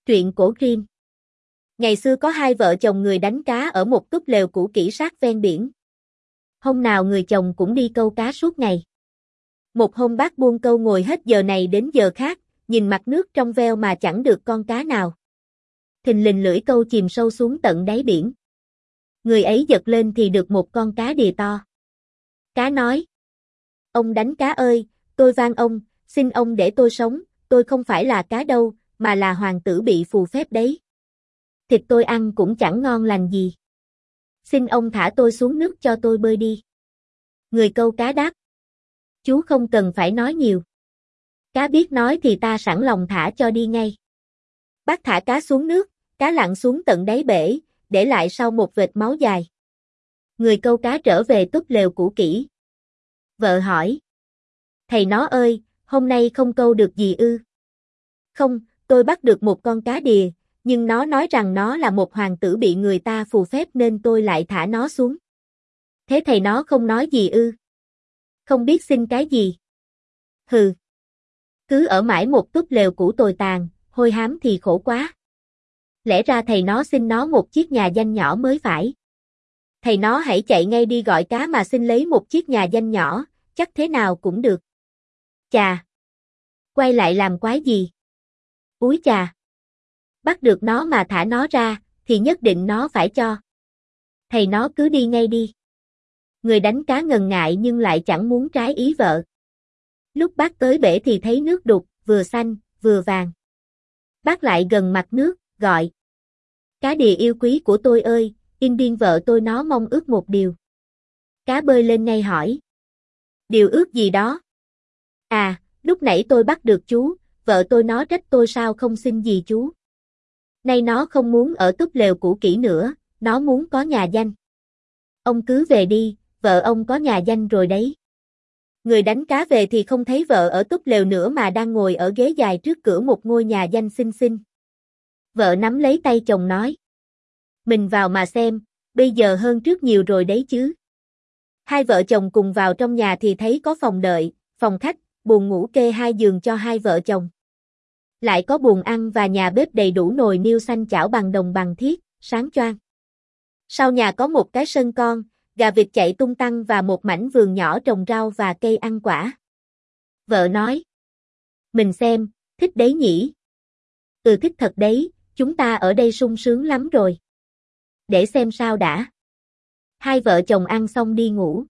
Truyện cổ Grimm. Ngày xưa có hai vợ chồng người đánh cá ở một túp lều cũ kỹ sát ven biển. Hôm nào người chồng cũng đi câu cá suốt ngày. Một hôm bác buông câu ngồi hết giờ này đến giờ khác, nhìn mặt nước trong veo mà chẳng được con cá nào. Thình lình lưỡi câu chìm sâu xuống tận đáy biển. Người ấy giật lên thì được một con cá đìa to. Cá nói: "Ông đánh cá ơi, tôi van ông, xin ông để tôi sống, tôi không phải là cá đâu, mà là hoàng tử bị phù phép đấy. Thịt tôi ăn cũng chẳng ngon lành gì. Xin ông thả tôi xuống nước cho tôi bơi đi." Người câu cá đáp: "Chú không cần phải nói nhiều. Cá biết nói thì ta sẵn lòng thả cho đi ngay." Bác thả cá xuống nước, cá lặn xuống tận đáy bể, để lại sau một vệt máu dài. Người câu cá trở về túp lều cũ kỹ. Vợ hỏi: "Thầy nó ơi, hôm nay không câu được gì ư?" "Không, tôi bắt được một con cá đìa, nhưng nó nói rằng nó là một hoàng tử bị người ta phù phép nên tôi lại thả nó xuống." "Thế thầy nó không nói gì ư?" "Không biết xin cái gì." "Hừ. Cứ ở mãi một túp lều cũ tồi tàn, hôi hám thì khổ quá. Lẽ ra thầy nó xin nó một chiếc nhà danh nhỏ mới phải. Thầy nó hãy chạy ngay đi gọi cá mà xin lấy một chiếc nhà danh nhỏ, chắc thế nào cũng được." "Chà! Quay lại làm quái gì? Úi chà! Bắt được nó mà thả nó ra, thì nhất định nó phải cho. Thầy nó cứ đi ngay đi." Người đánh cá ngần ngại nhưng lại chẳng muốn trái ý vợ. Lúc bác tới bể thì thấy nước đục, vừa xanh, vừa vàng. Bác lại gần mặt nước, gọi: "Cá đìa yêu quý của tôi ơi, yên điên vợ tôi nó mong ước một điều." Cá bơi lên ngay hỏi: "Điều ước gì đó?" "À, lúc nãy tôi bắt được chú, vợ tôi nó trách tôi sao không xin gì chú. Nay nó không muốn ở túp lều cũ kỹ nữa, nó muốn có nhà danh. Ông cứ về đi, vợ ông có nhà danh rồi đấy." Người đánh cá về thì không thấy vợ ở túp lều nữa mà đang ngồi ở ghế dài trước cửa một ngôi nhà danh xinh xinh. Vợ nắm lấy tay chồng nói: "Mình vào mà xem, bây giờ hơn trước nhiều rồi đấy chứ." Hai vợ chồng cùng vào trong nhà thì thấy có phòng đợi, phòng khách, buồng ngủ kê hai giường cho hai vợ chồng. Lại có buồng ăn và nhà bếp đầy đủ nồi niêu xanh chảo bằng đồng bằng thiết, sáng choang. Sau nhà có một cái sân con, gà vịt chạy tung tăng và một mảnh vườn nhỏ trồng rau và cây ăn quả. Vợ nói: "Mình xem, thích đấy nhỉ?" "Ừ, thích thật đấy, chúng ta ở đây sung sướng lắm rồi." "Để xem sao đã." Hai vợ chồng ăn xong đi ngủ.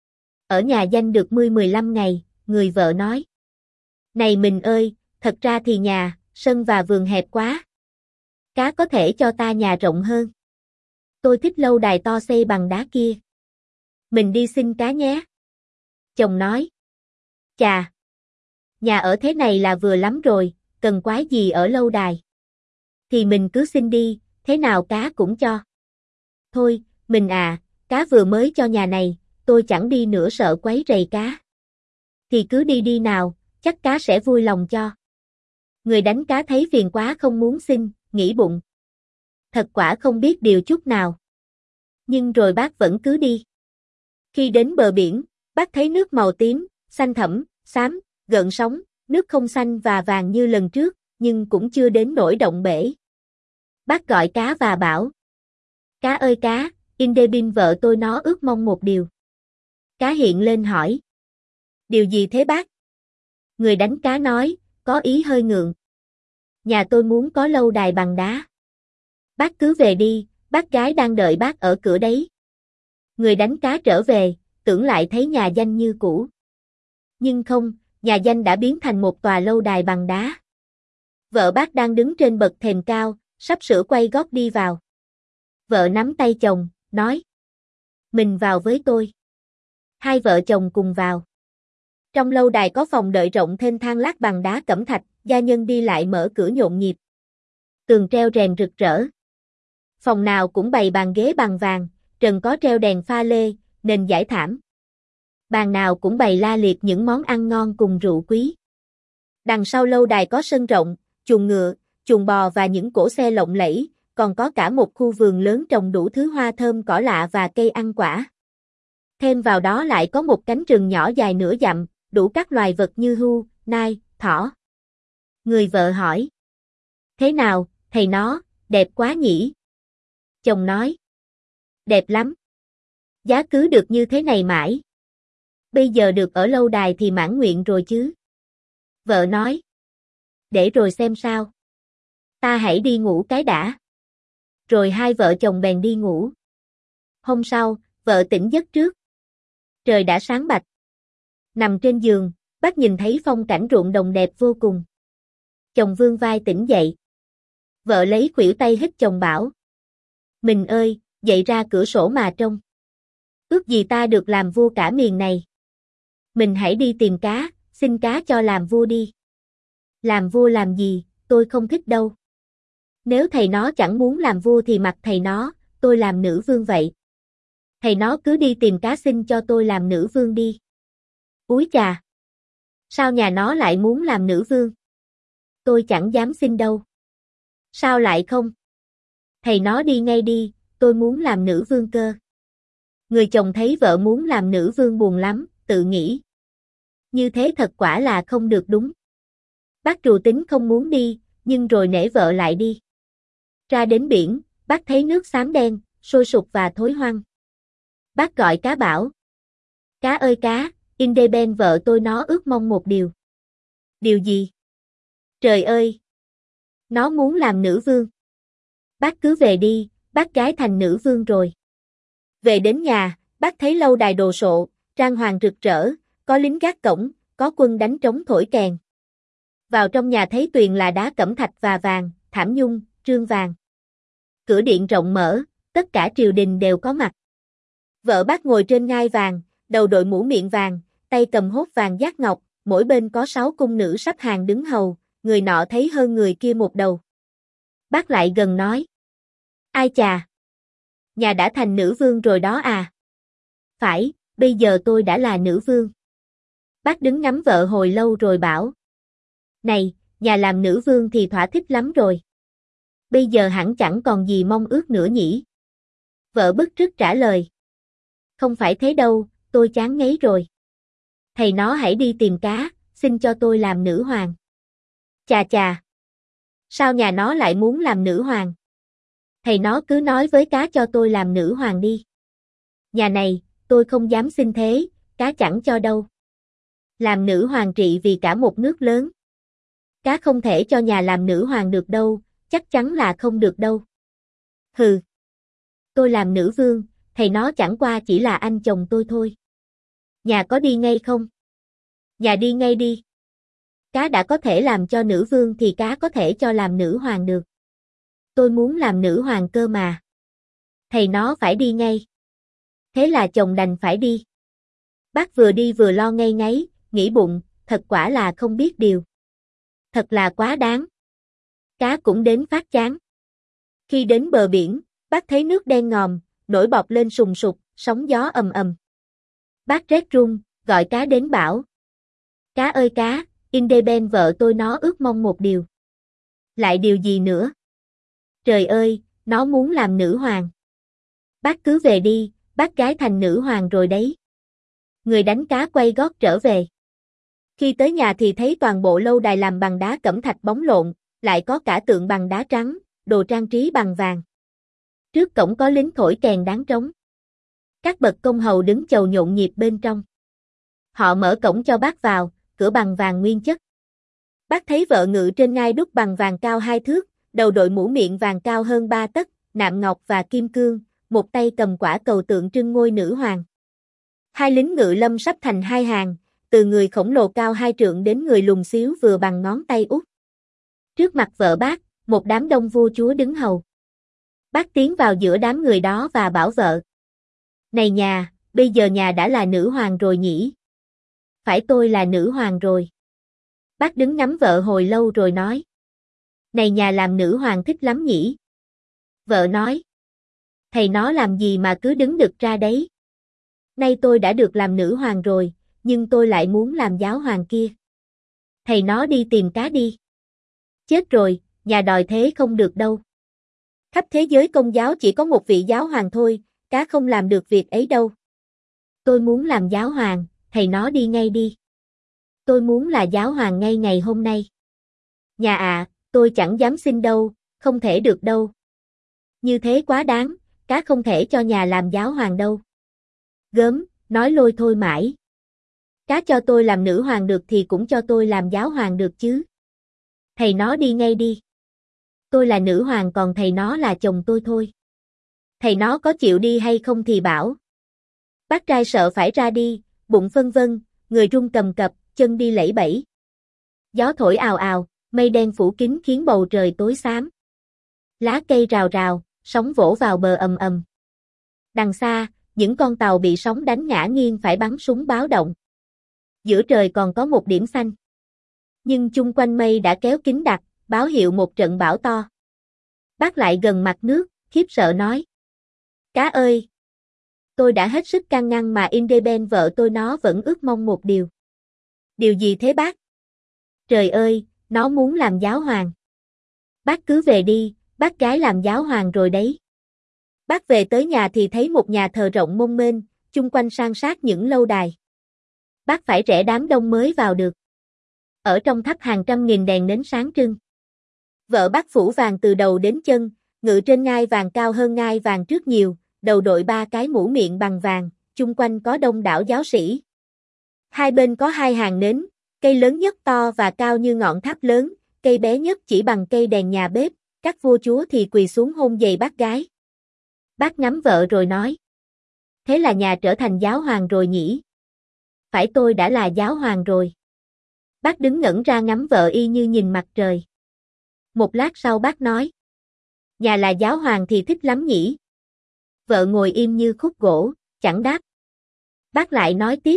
Ở nhà danh được 15 ngày, người vợ nói: "Này mình ơi, thật ra thì nhà, sân và vườn hẹp quá. Cá có thể cho ta nhà rộng hơn. Tôi thích lâu đài to xây bằng đá kia. Mình đi xin cá nhé." Chồng nói: "Chà! Nhà ở thế này là vừa lắm rồi, cần quái gì ở lâu đài. Thì mình cứ xin đi, thế nào cá cũng cho." "Thôi, mình à, cá vừa mới cho nhà này, tôi chẳng đi nữa sợ quấy rầy cá." "Thì cứ đi đi nào, chắc cá sẽ vui lòng cho." Người đánh cá thấy phiền quá không muốn xin, nghĩ bụng: thật quả không biết điều chút nào. Nhưng rồi bác vẫn cứ đi. Khi đến bờ biển, bác thấy nước màu tím, xanh thẫm, xám, gợn sóng, nước không xanh và vàng như lần trước, nhưng cũng chưa đến nỗi động bể. Bác gọi cá và bảo: "Cá ơi cá, Indebin vợ tôi nó ước mong một điều." Cá hiện lên hỏi: "Điều gì thế bác?" Người đánh cá nói, có ý hơi ngượng: "Nhà tôi muốn có lâu đài bằng đá." "Bác cứ về đi, bác gái đang đợi bác ở cửa đấy." Người đánh cá trở về, tưởng lại thấy nhà danh như cũ. Nhưng không, nhà danh đã biến thành một tòa lâu đài bằng đá. Vợ bác đang đứng trên bậc thềm cao, sắp sửa quay gót đi vào. Vợ nắm tay chồng, nói: "Mình vào với tôi." Hai vợ chồng cùng vào. Trong lâu đài có phòng đợi rộng thênh thang lát bằng đá cẩm thạch, gia nhân đi lại mở cửa nhộn nhịp. Tường treo rèn rực rỡ. Phòng nào cũng bày bàn ghế bằng vàng, trần có treo đèn pha lê, nền dải thảm. Bàn nào cũng bày la liệt những món ăn ngon cùng rượu quý. Đằng sau lâu đài có sân rộng, chuồng ngựa, chuồng bò và những cỗ xe lộng lẫy, còn có cả một khu vườn lớn trồng đủ thứ hoa thơm cỏ lạ và cây ăn quả. Thêm vào đó lại có một cánh rừng nhỏ dài nửa dặm, đủ các loài vật như hươu, nai, thỏ. Người vợ hỏi: "Thế nào, thầy nó, đẹp quá nhỉ. Chồng nói. Đẹp lắm. Giá cứ được như thế này mãi. Bây giờ được ở lâu đài thì mãn nguyện rồi chứ. Vợ nói. Để rồi xem sao. Ta hãy đi ngủ cái đã. Rồi hai vợ chồng bèn đi ngủ. Hôm sau, vợ tỉnh giấc trước. Trời đã sáng bạch. Nằm trên giường, bác nhìn thấy phong cảnh ruộng đồng đẹp vô cùng. Chồng vươn vai tỉnh dậy. Vợ lấy khuỷu tay hít chồng bảo. Mình ơi, dậy ra cửa sổ mà trông. Ước gì ta được làm vua cả miền này. Mình hãy đi tìm cá, xin cá cho làm vua đi. Làm vua làm gì, tôi không thích đâu. Nếu thầy nó chẳng muốn làm vua thì mặc thầy nó, tôi làm nữ vương vậy. Thầy nó cứ đi tìm cá xin cho tôi làm nữ vương đi. Úi chà! Sao nhà nó lại muốn làm nữ vương? Tôi chẳng dám xin đâu. Sao lại không? Thầy nó đi ngay đi, tôi muốn làm nữ vương cơ. Người chồng thấy vợ muốn làm nữ vương buồn lắm, tự nghĩ. Như thế thật quả là không được đúng. Bác trù tính không muốn đi, nhưng rồi nể vợ lại đi. Ra đến biển, bác thấy nước xám đen, sôi sục và thối hoang. Bác gọi cá bảo. Cá ơi cá, Indeben vợ tôi nó ước mong một điều. Điều gì? Trời ơi! Nó muốn làm nữ vương. Bác cứ về đi, bác gái thành nữ vương rồi. Về đến nhà, bác thấy lâu đài đồ sộ, trang hoàng rực rỡ, có lính gác cổng, có quân đánh trống thổi kèn. Vào trong nhà thấy tuyền là đá cẩm thạch và vàng, thảm nhung, trương vàng. Cửa điện rộng mở, tất cả triều đình đều có mặt. Vợ bác ngồi trên ngai vàng, đầu đội mũ miệng vàng, tay cầm hốt vàng giác ngọc, mỗi bên có 6 cung nữ sắp hàng đứng hầu, người nọ thấy hơn người kia một đầu. Bác lại gần nói. Ai chà! Nhà đã thành nữ vương rồi đó à? Phải, bây giờ tôi đã là nữ vương. Bác đứng ngắm vợ hồi lâu rồi bảo. Này, nhà làm nữ vương thì thỏa thích lắm rồi. Bây giờ hẳn chẳng còn gì mong ước nữa nhỉ? Vợ bức rứt trả lời. Không phải thế đâu, tôi chán ngấy rồi. Thầy nó hãy đi tìm cá, xin cho tôi làm nữ hoàng. Chà chà! Sao nhà nó lại muốn làm nữ hoàng? Thầy nó cứ nói với cá cho tôi làm nữ hoàng đi. Nhà này, tôi không dám xin thế, cá chẳng cho đâu. Làm nữ hoàng trị vì cả một nước lớn. Cá không thể cho nhà làm nữ hoàng được đâu, chắc chắn là không được đâu. Hừ. Tôi làm nữ vương, thầy nó chẳng qua chỉ là anh chồng tôi thôi. Nhà có đi ngay không? Nhà đi ngay đi. Cá đã có thể làm cho nữ vương thì cá có thể cho làm nữ hoàng được. Tôi muốn làm nữ hoàng cơ mà. Thầy nó phải đi ngay. Thế là chồng đành phải đi. Bác vừa đi vừa lo ngây ngáy, nghĩ bụng, thật quả là không biết điều. Thật là quá đáng. Cá cũng đến phát chán. Khi đến bờ biển, bác thấy nước đen ngòm, nổi bọt lên sùng sục, sóng gió ầm ầm. Bác rét run, gọi cá đến bảo. Cá ơi cá, Indeben vợ tôi nó ước mong một điều. Lại điều gì nữa? Trời ơi, nó muốn làm nữ hoàng. Bác cứ về đi, bác gái thành nữ hoàng rồi đấy. Người đánh cá quay gót trở về. Khi tới nhà thì thấy toàn bộ lâu đài làm bằng đá cẩm thạch bóng lộn, lại có cả tượng bằng đá trắng, đồ trang trí bằng vàng. Trước cổng có lính thổi kèn đáng trống. Các bậc công hầu đứng chầu nhộn nhịp bên trong. Họ mở cổng cho bác vào, cửa bằng vàng nguyên chất. Bác thấy vợ ngự trên ngai đúc bằng vàng cao 2 thước, đầu đội mũ miệng vàng cao hơn 3 tấc, nạm ngọc và kim cương, một tay cầm quả cầu tượng trưng ngôi nữ hoàng. Hai lính ngự lâm sắp thành hai hàng, từ người khổng lồ cao 2 trượng đến người lùn xíu vừa bằng ngón tay út. Trước mặt vợ bác, một đám đông vua chúa đứng hầu. Bác tiến vào giữa đám người đó và bảo vợ. Này nhà, bây giờ nhà đã là nữ hoàng rồi nhỉ? Phải tôi là nữ hoàng rồi. Bác đứng ngắm vợ hồi lâu rồi nói. Này nhà làm nữ hoàng thích lắm nhỉ? Vợ nói. Thầy nó làm gì mà cứ đứng đực ra đấy? Nay tôi đã được làm nữ hoàng rồi, nhưng tôi lại muốn làm giáo hoàng kia. Thầy nó đi tìm cá đi. Chết rồi, nhà đòi thế không được đâu. Khắp thế giới Công giáo chỉ có một vị giáo hoàng thôi, cá không làm được việc ấy đâu. Tôi muốn làm giáo hoàng, thầy nó đi ngay đi. Tôi muốn là giáo hoàng ngay ngày hôm nay. Nhà à, tôi chẳng dám xin đâu, không thể được đâu. Như thế quá đáng, cá không thể cho nhà làm giáo hoàng đâu. Gớm, nói lôi thôi mãi. Cá cho tôi làm nữ hoàng được thì cũng cho tôi làm giáo hoàng được chứ. Thầy nó đi ngay đi. Tôi là nữ hoàng còn thầy nó là chồng tôi thôi. Thầy nó có chịu đi hay không thì bảo. Bác trai sợ phải ra đi, bụng phân vân, người run cầm cập, chân đi lẫy bẫy. Gió thổi ào ào, mây đen phủ kín khiến bầu trời tối xám. Lá cây rào rào, sóng vỗ vào bờ ầm ầm. Đằng xa, những con tàu bị sóng đánh ngã nghiêng phải bắn súng báo động. Giữa trời còn có một điểm xanh. Nhưng chung quanh mây đã kéo kín đặc, báo hiệu một trận bão to. Bác lại gần mặt nước, khiếp sợ nói. Cá ơi! Tôi đã hết sức can ngăn mà Indeben vợ tôi nó vẫn ước mong một điều. Điều gì thế bác? Trời ơi, nó muốn làm giáo hoàng. Bác cứ về đi, bác gái làm giáo hoàng rồi đấy. Bác về tới nhà thì thấy một nhà thờ rộng mênh mông, chung quanh san sát những lâu đài. Bác phải rẽ đám đông mới vào được. Ở trong thắp hàng trăm nghìn đèn nến sáng trưng. Vợ bác phủ vàng từ đầu đến chân, ngự trên ngai vàng cao hơn ngai vàng trước nhiều, đầu đội 3 cái mũ miệng bằng vàng, chung quanh có đông đảo giáo sĩ. Hai bên có 2 hàng nến, cây lớn nhất to và cao như ngọn tháp lớn, cây bé nhất chỉ bằng cây đèn nhà bếp, các vua chúa thì quỳ xuống hôn giày bác gái. Bác ngắm vợ rồi nói. Thế là nhà trở thành giáo hoàng rồi nhỉ? Phải, tôi đã là giáo hoàng rồi. Bác đứng ngẩn ra ngắm vợ y như nhìn mặt trời. Một lát sau bác nói. Nhà là giáo hoàng thì thích lắm nhỉ? Vợ ngồi im như khúc gỗ, chẳng đáp. Bác lại nói tiếp.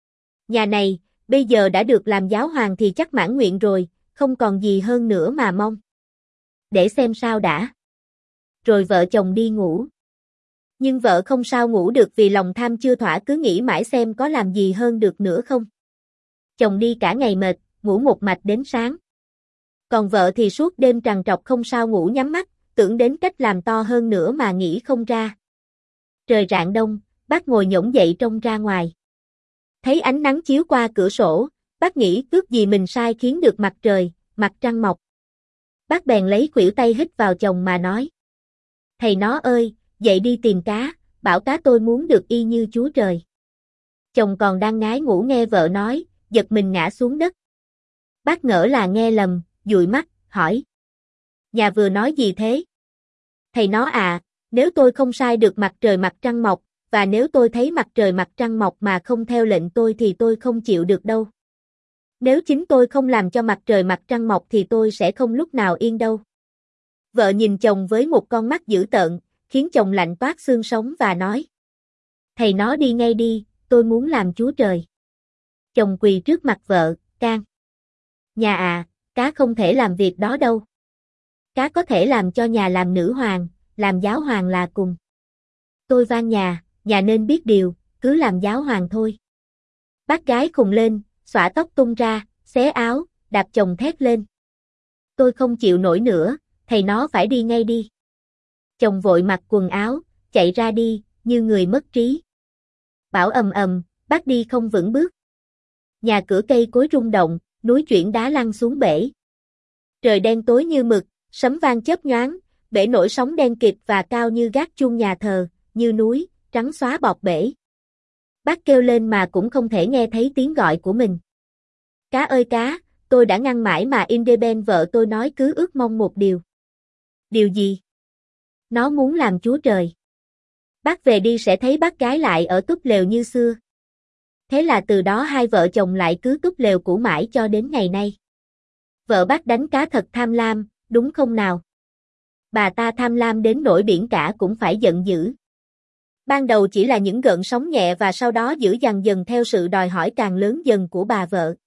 Nhà này, bây giờ đã được làm giáo hoàng thì chắc mãn nguyện rồi, không còn gì hơn nữa mà mong. Để xem sao đã. Rồi vợ chồng đi ngủ. Nhưng vợ không sao ngủ được vì lòng tham chưa thỏa, cứ nghĩ mãi xem có làm gì hơn được nữa không. Chồng đi cả ngày mệt, ngủ một mạch đến sáng. Còn vợ thì suốt đêm trằn trọc không sao ngủ, nhắm mắt, tưởng đến cách làm to hơn nữa mà nghĩ không ra. Trời rạng đông, bác ngồi nhổm dậy trông ra ngoài. Thấy ánh nắng chiếu qua cửa sổ, bác nghĩ ước gì mình sai khiến được mặt trời, mặt trăng mọc. Bác bèn lấy khuỷu tay hít vào chồng mà nói. Thầy nó ơi, dậy đi tìm cá, bảo cá tôi muốn được y như Chúa Trời. Chồng còn đang ngái ngủ nghe vợ nói, giật mình ngã xuống đất. Bác ngỡ là nghe lầm, dụi mắt, hỏi. Nhà vừa nói gì thế? Thầy nó à, nếu tôi không sai được mặt trời mặt trăng mọc, và nếu tôi thấy mặt trời mặt trăng mọc mà không theo lệnh tôi thì tôi không chịu được đâu. Nếu chính tôi không làm cho mặt trời mặt trăng mọc thì tôi sẽ không lúc nào yên đâu. Vợ nhìn chồng với một con mắt dữ tợn, khiến chồng lạnh toát xương sống và nói. Thầy nó đi ngay đi, tôi muốn làm Chúa Trời. Chồng quỳ trước mặt vợ, can. Nhà à, cá không thể làm việc đó đâu. Cá có thể làm cho nhà làm nữ hoàng, làm giáo hoàng là cùng. Tôi van nhà nên biết điều, cứ làm giáo hoàng thôi. Bác gái khùng lên, xõa tóc tung ra, xé áo, đạp chồng thét lên. Tôi không chịu nổi nữa, thầy nó phải đi ngay đi. Chồng vội mặc quần áo, chạy ra đi, như người mất trí. Bão ầm ầm, bác đi không vững bước. Nhà cửa cây cối rung động, núi chuyển đá lăn xuống bể. Trời đen tối như mực, sấm vang chớp nhoáng, bể nổi sóng đen kịt và cao như gác chuông nhà thờ, như núi, trắng xóa bọt bể. Bác kêu lên mà cũng không thể nghe thấy tiếng gọi của mình. Cá ơi cá, tôi đã ngăn mãi mà Indeben vợ tôi nói cứ ước mong một điều. Điều gì? Nó muốn làm Chúa Trời. Bác về đi sẽ thấy bác gái lại ở túp lều như xưa. Thế là từ đó hai vợ chồng lại cứ túp lều cũ mãi cho đến ngày nay. Vợ bác đánh cá thật tham lam, đúng không nào? Bà ta tham lam đến nỗi biển cả cũng phải giận dữ. Ban đầu chỉ là những gợn sóng nhẹ và sau đó dữ dằn dần theo sự đòi hỏi càng lớn dần của bà vợ.